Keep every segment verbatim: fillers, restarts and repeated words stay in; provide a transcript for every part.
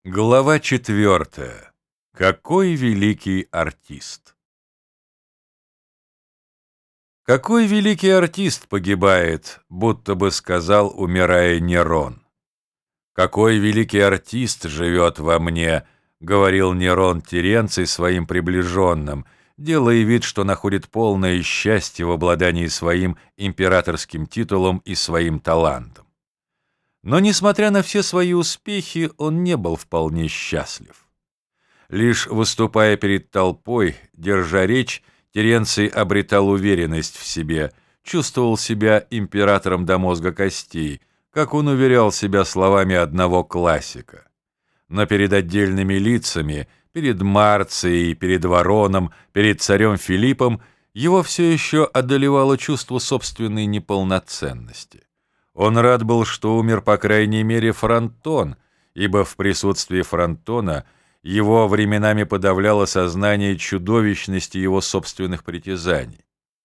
Глава четвертая. Какой великий артист! Какой великий артист погибает, будто бы сказал, умирая, Нерон. Какой великий артист живет во мне, говорил Нерон Теренций своим приближенным, делая вид, что находит полное счастье в обладании своим императорским титулом и своим талантом. Но, несмотря на все свои успехи, он не был вполне счастлив. Лишь выступая перед толпой, держа речь, Теренций обретал уверенность в себе, чувствовал себя императором до мозга костей, как он уверял себя словами одного классика. Но перед отдельными лицами, перед Марцией, перед Вороном, перед царем Филиппом, его все еще одолевало чувство собственной неполноценности. Он рад был, что умер, по крайней мере, Фронтон, ибо в присутствии Фронтона его временами подавляло сознание чудовищности его собственных притязаний.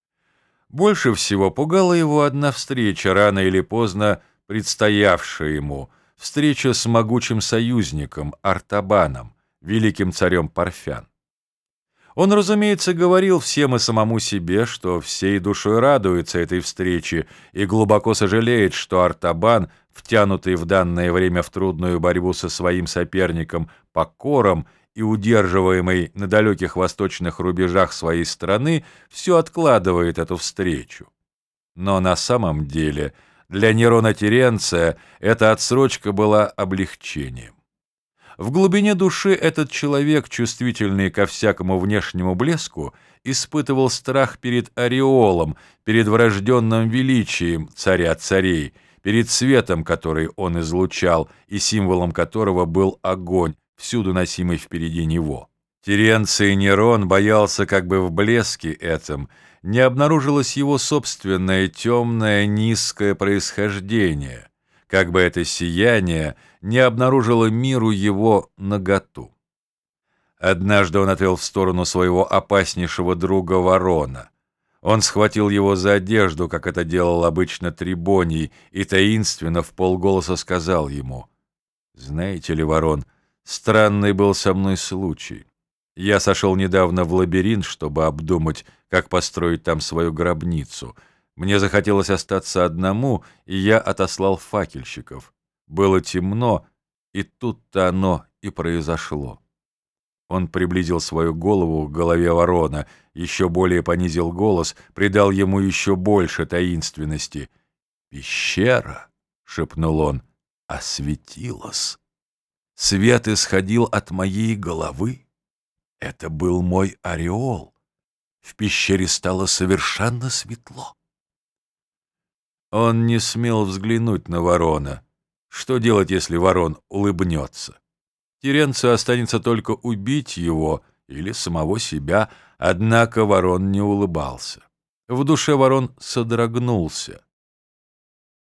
Больше всего пугала его одна встреча, рано или поздно предстоявшая ему, встреча с могучим союзником Артабаном, великим царем Парфян. Он, разумеется, говорил всем и самому себе, что всей душой радуется этой встрече и глубоко сожалеет, что Артабан, втянутый в данное время в трудную борьбу со своим соперником Покором и удерживаемый на далеких восточных рубежах своей страны, все откладывает эту встречу. Но на самом деле для Нерона Теренция эта отсрочка была облегчением. В глубине души этот человек, чувствительный ко всякому внешнему блеску, испытывал страх перед ореолом, перед врожденным величием царя царей, перед светом, который он излучал, и символом которого был огонь, всюду носимый впереди него. Теренций Нерон боялся, как бы в блеске этом не обнаружилось его собственное темное низкое происхождение, как бы это сияние не обнаружило миру его наготу. Однажды он отвел в сторону своего опаснейшего друга Ворона. Он схватил его за одежду, как это делал обычно Трибоний, и таинственно вполголоса сказал ему: «Знаете ли, Ворон, странный был со мной случай. Я сошел недавно в лабиринт, чтобы обдумать, как построить там свою гробницу. Мне захотелось остаться одному, и я отослал факельщиков. Было темно, и тут-то оно и произошло». Он приблизил свою голову к голове Ворона, еще более понизил голос, придал ему еще больше таинственности. «Пещера», — шепнул он, — «осветилась. Свет исходил от моей головы. Это был мой ореол. В пещере стало совершенно светло». Он не смел взглянуть на Ворона. Что делать, если Ворон улыбнется? Теренцию останется только убить его или самого себя, однако Ворон не улыбался. В душе Ворон содрогнулся.